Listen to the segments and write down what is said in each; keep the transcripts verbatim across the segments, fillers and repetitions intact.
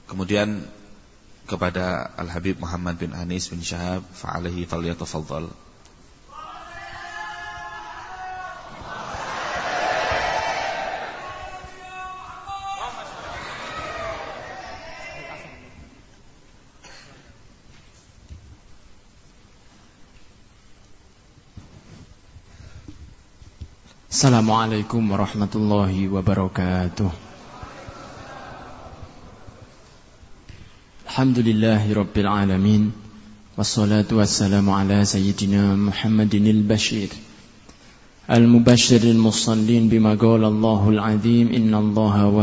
Kemudian kepada Al-Habib Muhammad bin Anis bin Syahab, fa'alaihi falyatafaddal. Assalamualaikum warahmatullahi wabarakatuh. Alhamdulillahi rabbil alamin. Wassalatu wassalamu ala sayyidina Muhammadinil bashir al-mubashiril musallin bima qala Allahul azim. Inna Allaha wa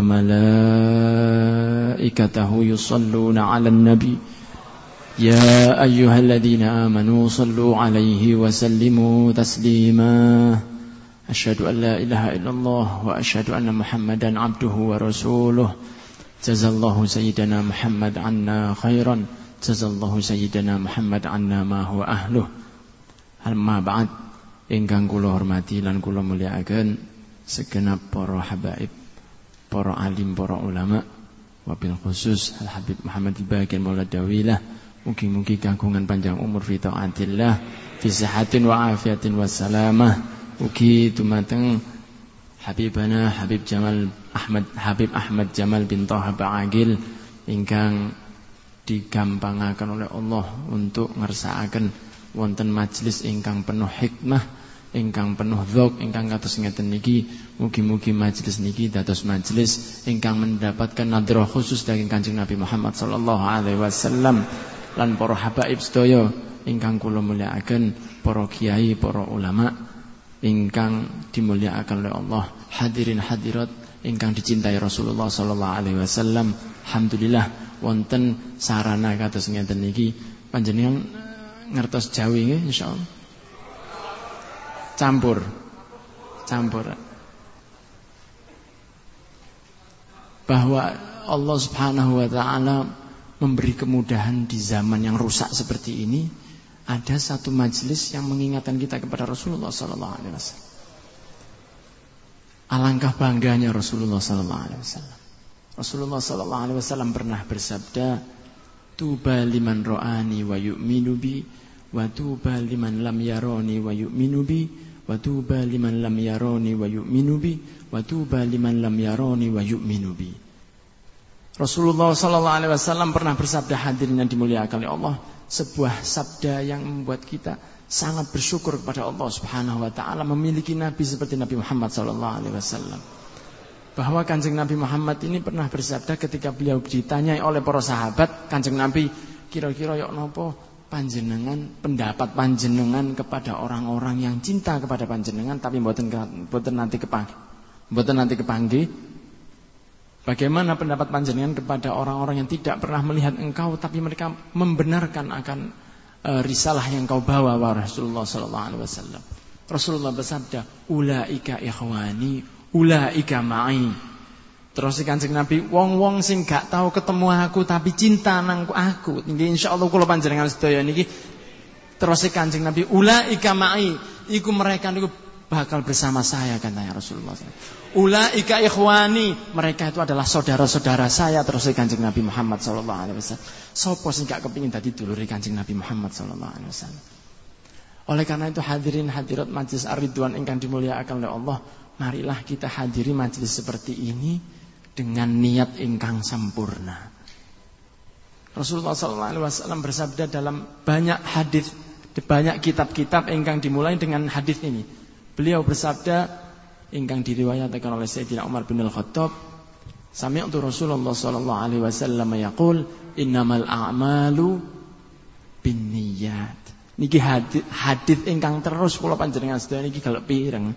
malaikatahu yusalluna ala nabi. Ya ayyuhalladzina amanu sallu alaihi wa sallimu taslima. Asyhadu an la ilaha illallah wa asyhadu anna Muhammadan abduhu wa rasuluh. Jazallahu sayyidana Muhammad anna khairan. Jazallahu sayyidana Muhammad anna ma huwa ahluh. Amma ba'd, ingkang kula hormati lan kula mulyakaken segenap para habaib, para alim, para ulama, wabil khusus Al Habib Muhammad Al-Baqir Maulad Dawilah. Mugi-mugi kagungan panjang umur fi taatillah, fi sihatin wa afiatin wa salamah. Ugi dumateng Habibana Habib Jamal Ahmad Habib Ahmad Jamal bin Thaha Ba'agil ingkang digampangaken oleh Allah untuk ngersakaken wonten majelis ingkang penuh hikmah, ingkang penuh dzauq, ingkang kados ngeten niki. Mugi-mugi majelis niki dados majelis ingkang mendapatkan nadrah khusus dari Kanjeng Nabi Muhammad sallallahu alaihi wasallam lan para habaib sedaya ingkang kula mulyakaken, para kiai, para ulama ingkang dimuliakan oleh Allah, hadirin hadirat ingkang dicintai Rasulullah sallallahu alaihi wasallam. Alhamdulillah wonten sarana kados ngeten niki. Panjenengan ngertos Jawi nggih insyaallah. Campur. Campur. Bahwa Allah Subhanahu wa taala memberi kemudahan di zaman yang rusak seperti ini. Ada satu majelis yang mengingatkan kita kepada Rasulullah sallallahu alaihi wasallam. Alangkah bangganya Rasulullah sallallahu alaihi wasallam. Rasulullah sallallahu alaihi wasallam pernah bersabda, "Tuba liman ra'ani wa yu'minu bi, wa tuba liman lam yarani wa yu'minu bi, wa tuba liman lam yarani wa yu'minu bi, wa tuba liman lam yarani wa yu'minu bi." Rasulullah sallallahu alaihi wasallam pernah bersabda, hadirin yang dimuliakan oleh Allah, sebuah sabda yang membuat kita sangat bersyukur kepada Allah Subhanahu wa taala memiliki nabi seperti Nabi Muhammad sallallahu alaihi wasallam. Bahwa Kanjeng Nabi Muhammad ini pernah bersabda ketika beliau ditanyai oleh para sahabat, Kanjeng Nabi, kira-kira yok napa panjenengan, pendapat panjenengan kepada orang-orang yang cinta kepada panjenengan tapi mboten mboten nanti kepanggih. Mboten nanti kepanggih. Bagaimana pendapat panjenengan kepada orang-orang yang tidak pernah melihat engkau tapi mereka membenarkan akan uh, risalah yang kau bawa wa Rasulullah sallallahu alaihi wasallam. Rasulullah bersabda, "Ulaika ikhwani, ulaika ma'i." Terus Kanjeng Nabi, wong-wong sing gak tahu ketemu aku tapi cinta nang aku. Nggih insyaallah kula panjenengan sedaya niki. Terus Kanjeng Nabi, "Ulaika ma'i." Iku mereka niku bakal bersama saya, katanya Rasulullah. Ulaika ikhwani, mereka itu adalah saudara-saudara saya. Terus Kanjeng Nabi Muhammad sallallahu alaihi wasallam. Sopo sing gak kepengin dadi dulure Kanjeng Nabi Muhammad sallallahu alaihi wasallam. Oleh karena itu hadirin hadirat majelis Ar-Ridwan ingkang dimuliakan oleh Allah, marilah kita hadiri majelis seperti ini dengan niat ingkang sempurna. Rasulullah sallallahu alaihi wasallam bersabda dalam banyak hadis, banyak kitab-kitab ingkang dimulai dengan hadis ini. Beliau bersabda ingkang diriwayatkan oleh Sayyidina Umar bin Al-Khattab, sami'tu Rasulullah sallallahu alaihi wasallam yaqul, innamal a'malu binniyat. Niki hadis hadis ingkang terus kula panjenengan sedaya niki galak pireng.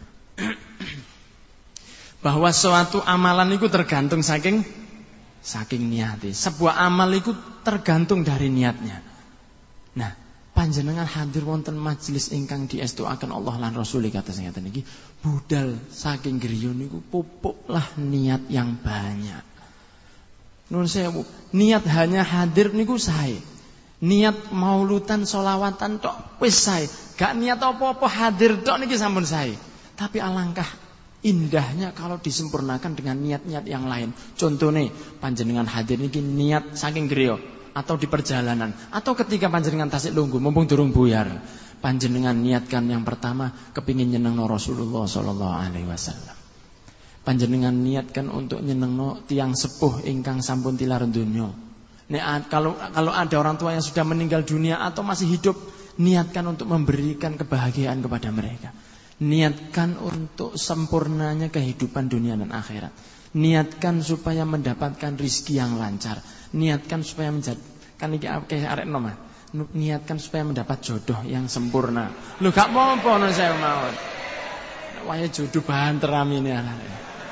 Bahwa suatu amalan itu tergantung saking saking niate. Sebuah amal itu tergantung dari niatnya. Nah, panjenengan hadir wonten majelis ingkang diestuaken Allah lan Rasul kados ngeten iki, budal saking griya niku pupuklah niat yang banyak. Nuwun sewu, niat hanya hadir niku sae. Niat maulutan sholawatan tok wis sae. Gak niat apa-apa hadir tok niki sampun sae. Tapi alangkah Indahnya kalau disempurnakan dengan niat-niat yang lain. Contohnya panjenengan hadir niki niat saking griya atau di perjalanan atau ketika panjenengan tasik lungguh mumpung durung buyar. Panjenengan niatkan yang pertama kepingin nyenengno Rasulullah sallallahu alaihi wasallam. Panjenengan niatkan untuk nyenengno tiang sepuh ingkang sampun tilar donya. Nek kalau kalau ada orang tua yang sudah meninggal dunia atau masih hidup, niatkan untuk memberikan kebahagiaan kepada mereka. Niatkan untuk sempurnanya kehidupan dunia dan akhirat. Niatkan supaya mendapatkan rizki yang lancar. Niatkan supaya menjadi kan iki kayak arek nom. Niatkan supaya mendapat jodoh yang sempurna. Lu gak apa-apa non saya mawon. Waya jodoh bahan teramine anake.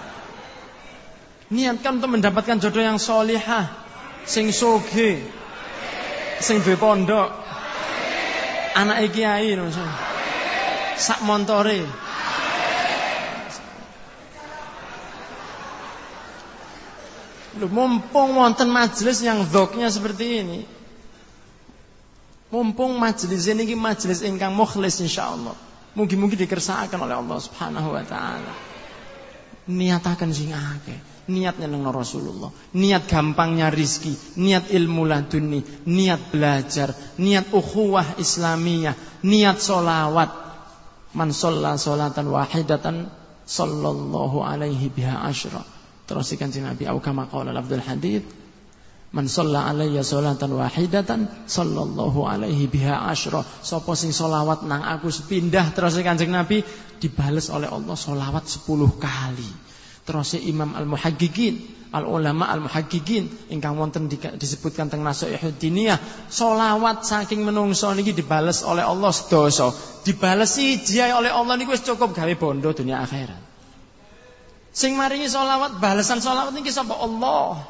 Niatkan untuk mendapatkan jodoh yang solihah, sing soge, sing duwe pondok, anake kiai non saya. Sak montore. Lho, mumpung wonten majelis yang dzoknya seperti ini. Mumpung majelis ini majelis ingkang mukhlis insyaallah. Mugi-mugi dikersakaken oleh Allah Subhanahu wa taala. Niataken sing akeh. Niat nyenengno Rasulullah, niat gampangnya rizki, niat ilmu laduni, niat belajar, niat ukhuwah Islamiyah, niat solawat. Man sholla sholatan wahidatan sallallahu alaihi biha asyra. Terus Kanjeng Nabi au kama qala lafdzul hadits, man sholla alayya sholatan wahidatan sallallahu alaihi biha asyra. Sapa sing sholawat nang aku sepindah, terus Kanjeng Nabi dibales oleh Allah sholawat sepuluh kali. Terus Imam Al-Muhaqqiqin, al-ulama al-muhaqqiqin ingkang wonten disebutkan teng Nasihatul Diniyah, selawat saking menungso niki dibales oleh Allah sedasa. Dibales siji oleh Allah niku wis cukup gawe bondo dunia akhirat. Sing maringi selawat, balesan selawat niki sapa? Allah.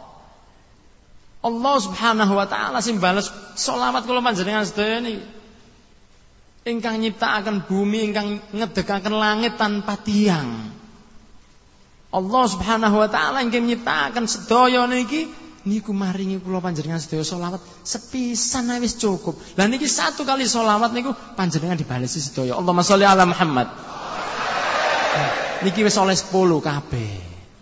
Allah Subhanahu wa taala sing bales selawat kula panjenengan sedaya niki. Ingkang nyiptakaken bumi, ingkang ngedekaken langit tanpa tiang. Allah Subhanahu wa taala ingkang nyiptakaken sedaya niki niku maringi kula panjenengan sedaya selawat sepisan wis cukup. Lah niki satu kali selawat niku panjenengan dibalesi sedaya. Allahumma sholli ala Muhammad. Nah, niki wis oleh sepuluh kabeh.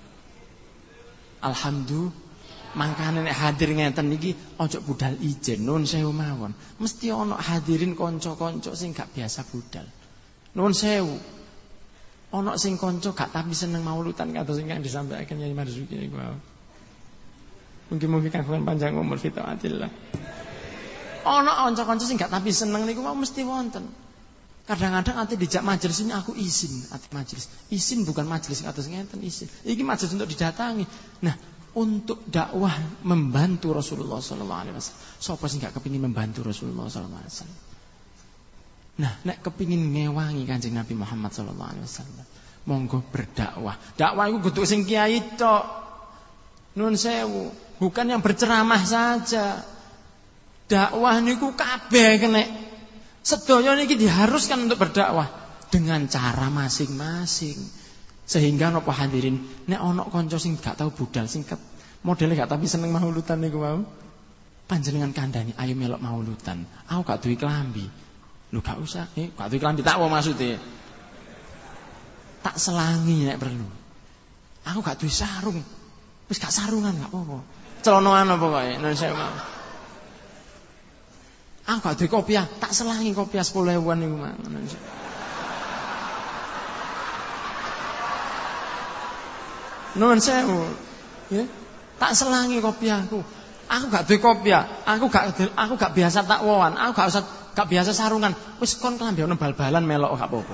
Alhamdulillah. Mangkane nek hadir ngeten niki ojo budal ijen nuwun sewu mawon. Mesti ana hadirin kanca-kanca sing gak biasa budal. Nuwun sewu. Ana sing kanca gak tapi seneng maulutan kados sing kang disampaikan Yai Marzuki niku. Mungkin-mungkin kagungan panjang umur fi taatillah. Ana kanca-kanca sing gak tapi seneng niku mesti wonten. Kadang-kadang ati dijak majelis ini aku izin, ati majelis. Izin bukan majelis kados ngeten izin. Iki majelis untuk didatangi. Nah, untuk dakwah membantu Rasulullah sallallahu alaihi wasallam. Sapa sing gak kepengin membantu Rasulullah sallallahu alaihi wasallam? Nah, nek kepingin ngewangi Kanjeng Nabi Muhammad sallallahu alaihi wasallam, monggo berdakwah. Dakwah iku kudu sing kiai tok. Nuwun sewu, bukan yang berceramah saja. Dakwah niku kabeh kena. Sedaya niki diharuskan untuk berdakwah dengan cara masing-masing. Sehingga napa hadirin, nek ana kanca sing gak tau budal, sing modele gak tapi seneng maulutan niku wau, panjenengan kandhani ayo melok maulutan. Aku gak duwe klambi. Lu gak usah, eh, gak duwe klambi tak apa maksudnya. Tak selangi nek perlu. Aku gak duwe sarung. Wis gak sarungan gak apa-apa. Celonoan apa pokoke, nek saya mau. Aku gak duwe kopiah, tak selangi kopiah sepuluh ribuan niku mah. Nuwun sewu. Ya, tak selangi kopiahku. Aku gak duwe kopiah, aku gak aku gak biasa takwawan, aku gak usah gak biasa sarungan. Wis kon klambi ana bal-balan melok gak apa-apa.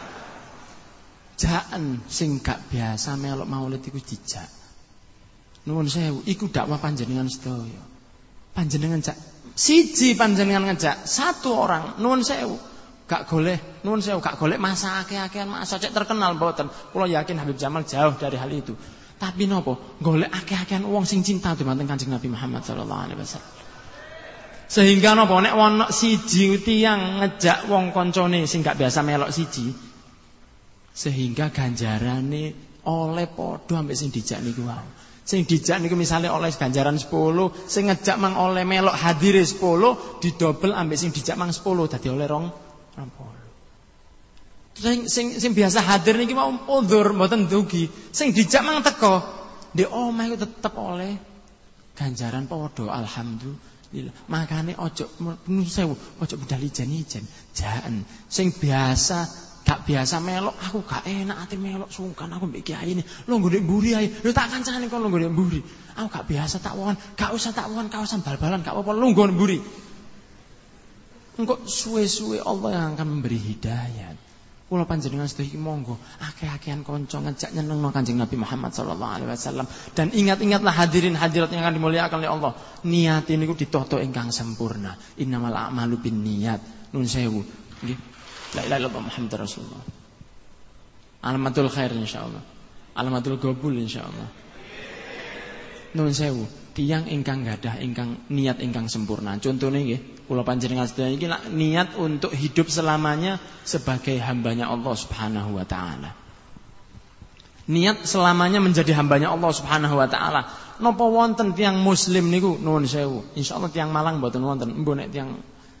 Jaen sing gak biasa melok maulid iku dijak. Nuwun sewu, iku dakwah panjenengan sedaya. Panjenengan jak siji panjenengan ngejak satu orang, nuwun sewu. Gak goleh, nuwun sewu gak goleh masa akeh-akehan masa cek terkenal mboten. Kula yakin Habib Jamal jauh dari hal itu. Tapi nopo? Golek akeh-akehan wong sing cinta dumateng Kanjeng Nabi Muhammad sallallahu alaihi wasallam. Sehingga nopo nek ana siji tiyang ngejak wong kancane sing gak biasa melok siji, sehingga ganjarane oleh padha ambek sing dijak niku wae. Sing dijak niku misale oleh ganjaran sepuluh, sing ngejak mang oleh melok hadire sepuluh, didobel ambek sing dijak mang sepuluh dadi oleh rong puluh. Sing sing sing biasa hadir niki mau udhur mboten dugi. Sing dijak mang teko, ndek omah iku tetep oleh ganjaran padha alhamdulillah. Makane ojo nun sewu, ojo budal ijen-ijen, jaen. Sing biasa gak biasa melok, aku gak enak ati melok sungkan aku mbek kiai ini. Lho nggo ndek mburi ae. Lho tak kancane kon lho nggo ndek mburi. Aku gak biasa tak won, gak usah tak won kawasan bal-balan gak apa-apa lho nggo mburi. Engko suwe-suwe Allah yang akan memberi hidayah. Kula panjenengan sedaya iki monggo akeh-akehan kanca ngejak nyenengno Kanjeng Nabi Muhammad sallallahu alaihi wasallam dan ingat-ingatlah hadirin hadirat yang akan dimuliakan oleh Allah. Niat niku ditoto ingkang sempurna. Innamal a'malu binniyat. Nun sewu. Nggih. La ilaha illallah Muhammadur Rasulullah. Alamatul khair insyaallah. Alamatul qabul insyaallah. Nun sewu, tiyang ingkang gadah ingkang niat ingkang sempurna. Contone nggih, kula panjenengan sedaya iki niat untuk hidup selamanya sebagai hambanya Allah Subhanahu wa taala. Niat selamanya menjadi hambanya Allah Subhanahu wa taala. Napa wonten tiyang muslim niku nuwun sewu. Insyaallah tiyang Malang mboten wonten. Mbok nek tiyang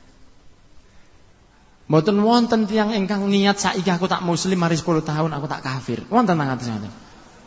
mboten wonten tiyang ingkang niat saiki aku tak muslim mari sepuluh tahun aku tak kafir. Wonten tang ngaten ngoten.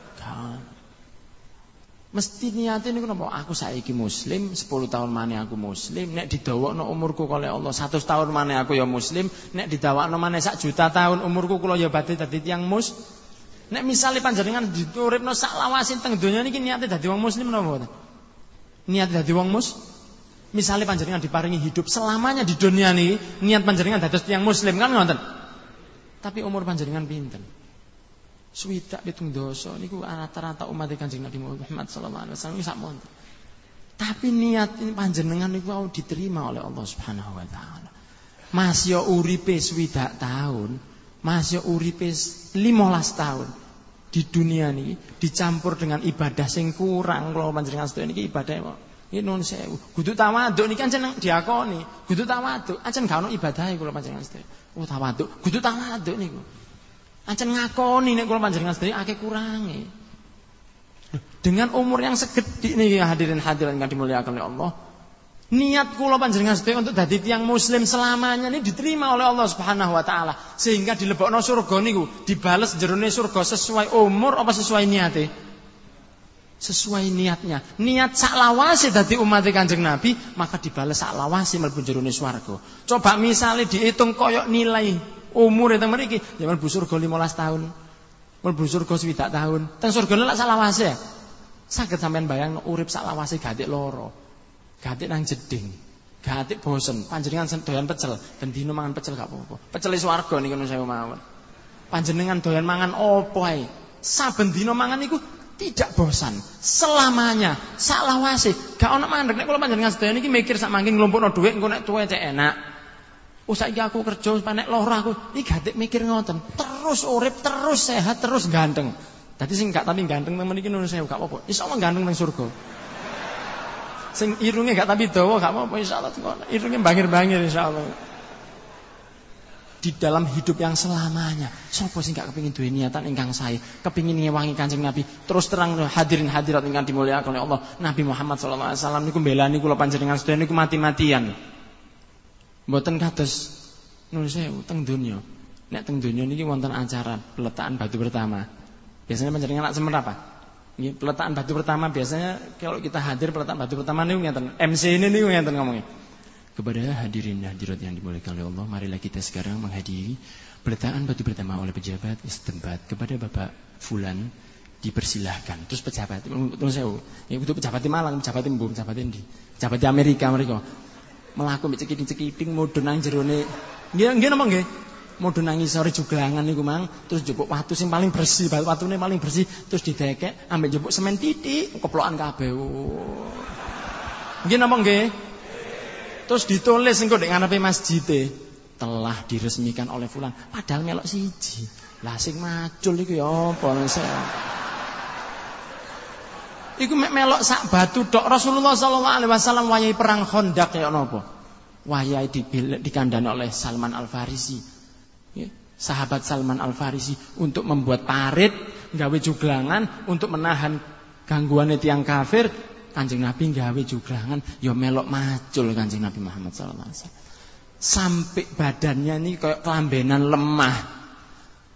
Mesti niate niku napa? Aku saiki muslim, sepuluh tahun maneh aku muslim, nek didawakno umurku kalih Allah seratus tahun maneh aku ya muslim, nek didawakno maneh sak juta tahun umurku kula ya badhe dadi tiyang mus. Nek misale panjenengan diuripno sak lawasin teng donya niki niate dadi wong muslim napa mboten? Niat dadi wong mus? Misale panjenengan diparingi hidup selamanya di dunia niki, niat panjenengan dados tiyang muslim kan ngoten. Tapi umur panjenengan pinten? Swidak pitung dosa niku rata-rata umat Kanjeng Nabi Muhammad sallallahu alaihi wasallam sak monten. Tapi niat panjenengan niku mau diterima oleh Allah Subhanahu wa taala. Mas yo uripe swidak tahun, mas yo uripe limolas tahun di dunia niki dicampur dengan ibadah sing kurang kula panjenengan sedaya niki ibadah nggih nuwun sewu. Kudu tawaduk niki ancen diakoni, kudu tawaduk, ancen gak ono ibadah kula panjenengan sedaya. Oh tawaduk, kudu tawaduk niku. Ancen ngakoni nek kula panjenengan sedaya akeh kurange. Dengan umur yang segede niki hadirin hadirat yang dimuliakan oleh Allah, niat kula panjenengan sedaya untuk dadi tiyang muslim selamanya ini diterima oleh Allah Subhanahu wa taala sehingga dilebokno surga niku dibales jerone surga sesuai umur apa sesuai niate? Sesuai niatnya. Niat sak lawase dadi umat Kanjeng Nabi, maka dibales sak lawase mlebu jerone swarga. Coba misale diitung koyok nilai umur teng mriki ya mlebu surga limolas tahun. Mlebu surga swidak tahun. Teng surgane lak sak lawase. Saged sampean bayangno urip sak lawase gatik loro. Gatik nang jeding. Gatik bosen. Panjenengan doyan pecel, ben dino mangan pecel gak apa-apa. Pecele swarga niku sewu mawon. Panjenengan doyan mangan opo ae. Saben dino mangan iku tidak bosan selamanya. Sak lawase gak ono mandek nek kula panjenengan sedaya niki mikir sak mangke nglumpukno dhuwit engko nek tuwa cek enak. Oh saiki aku kerja panek lara aku. Iki gatik mikir ngoten. Terus urip, terus sehat, terus ganteng. Dadi sing gak tapi ganteng temen iki nuwun sewu gak apa-apa. Insyaallah ganteng nang surga. Sing irunge gak tapi dawa gak apa-apa insyaallah. Irunge bangir-bangir insyaallah. Di dalam hidup yang selamanya, sapa sing gak kepengin duwe niatan ingkang sae, kepengin ngewangi Kanjeng Nabi. Terus terang hadirin hadirat ingkang dimuliakan oleh Allah, Nabi Muhammad sallallahu alaihi wasallam niku mbelani kula panjenengan sedaya niku mati-matian. Mboten kados nuwun sewu teng donya. Nek teng donya niki wonten acara peletakan batu pertama. Biasanya panjenengan nak semer apa? Nggih, peletakan batu pertama biasanya kalau kita hadir peletakan batu pertama niku ngeten. M C ini niku ngeten ngomongnya. Kepada hadirin hadirat yang dimuliakan oleh Allah, marilah kita sekarang menghadiri peletakan batu pertama oleh pejabat setempat kepada Bapak Fulan dipersilahkan. Terus pejabat, nuwun sewu. Ya kudu pejabat di Malang, pejabat di Mbung, pejabat di pejabat di Amerika mereka. Melaku mbek cekiting-cekiting mudhun nang jerone. Nggih nggih napa nggih? Mudhun nang isore juglangan niku mang, terus njupuk watu sing paling bersih, watune paling bersih, terus didekek ambek njupuk semen titik, keplokan kabeh. Nggih napa nggih? Terus ditulis engko nek ngarepe masjide, telah diresmikan oleh fulan, padahal melok siji. Lah sing macul iku ya apa sih? Iku mek melok sak batu tok. Rasulullah sallallahu alaihi wasallam wayahe perang Khandaq ya napa? Wayahe dikandani oleh Salman Al-Farisi. Ya, sahabat Salman Al-Farisi untuk membuat parit, gawe juglangan untuk menahan gangguane tiyang kafir. Kanjeng Nabi gawe juglangan ya melok macul Kanjeng Nabi Muhammad sallallahu alaihi wasallam. Sampai badannya ini kayak kelambenan lemah.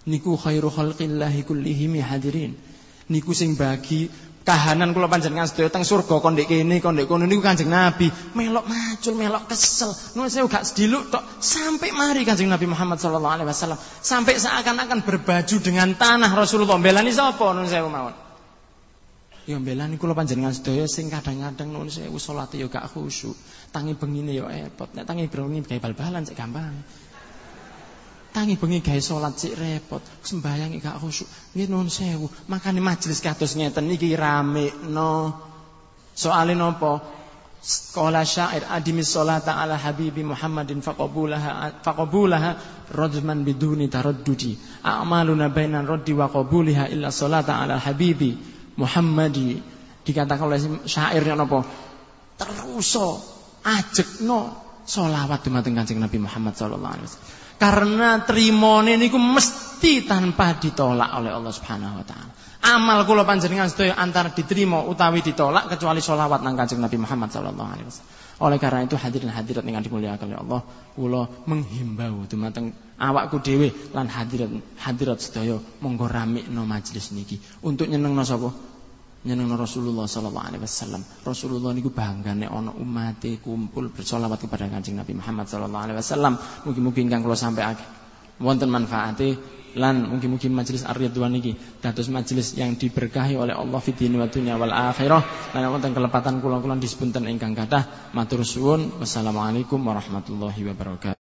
Niku khairu khalqillahi kullihim hadirin. Niku sing bagi kahanan kula panjenengan sedaya teng surga kon ndek kene kon ndek kono niku Kanjeng Nabi melok macul melok kesel nuwun sewu gak sediluk tok sampai mari Kanjeng Nabi Muhammad sallallahu alaihi wasallam sampai seakan-akan berbaju dengan tanah Rasulullah belani sapa nuwun sewu mawon ya belani kula panjenengan sedaya sing kadang-kadang nuwun sewu salate ya gak khusyuk tangi bengine ya repot nek tangi bengi gawe bal-balan cek gampang tangi bengi gawe salat sik repot, sembahyang gak khusyuk. Nggih nuwun sewu, makane majelis kados ngeten iki ramekno. Soale napa? Qala syair adimis sholata ala habibi Muhammadin faqabulaha faqabulaha rajman biduni taraddudi. A'maluna bainan raddi wa qabuliha illa sholata ala habibi Muhammadi. Dikatakan oleh syairnya napa? Teruso ajekno sholawat dumateng Kanjeng Nabi Muhammad sallallahu alaihi wasallam. Karena trimone niku mesti tanpa ditolak oleh Allah Subhanahu wa taala. Amal kula panjenengan sedaya antara diterima utawi ditolak kecuali sholawat nang Kanjeng Nabi Muhammad sallallahu alaihi wasallam. Oleh karena itu hadirin hadirat ingkang dimulyakaken oleh Allah, kula menghimbau dumateng awakku dhewe lan hadirat hadirat sedaya monggo ramekno majelis niki untuk nyenengno sapa? Nyenengno Rasulullah sallallahu alaihi wasallam. Rasulullah niku banggane ana umate kumpul bersolawat kepada Kanjeng Nabi Muhammad sallallahu alaihi wasallam. Mugi-mugi ingkang kula sampaiake wonten manfaate lan mugi-mugi majelis ar-ridwan niki dados majelis yang diberkahi oleh Allah fid dunya wa dunya wal akhirah. Lan wonten kelepatan kula-kula dispunten ingkang kathah matur suwun. Wassalamualaikum warahmatullahi wabarakatuh.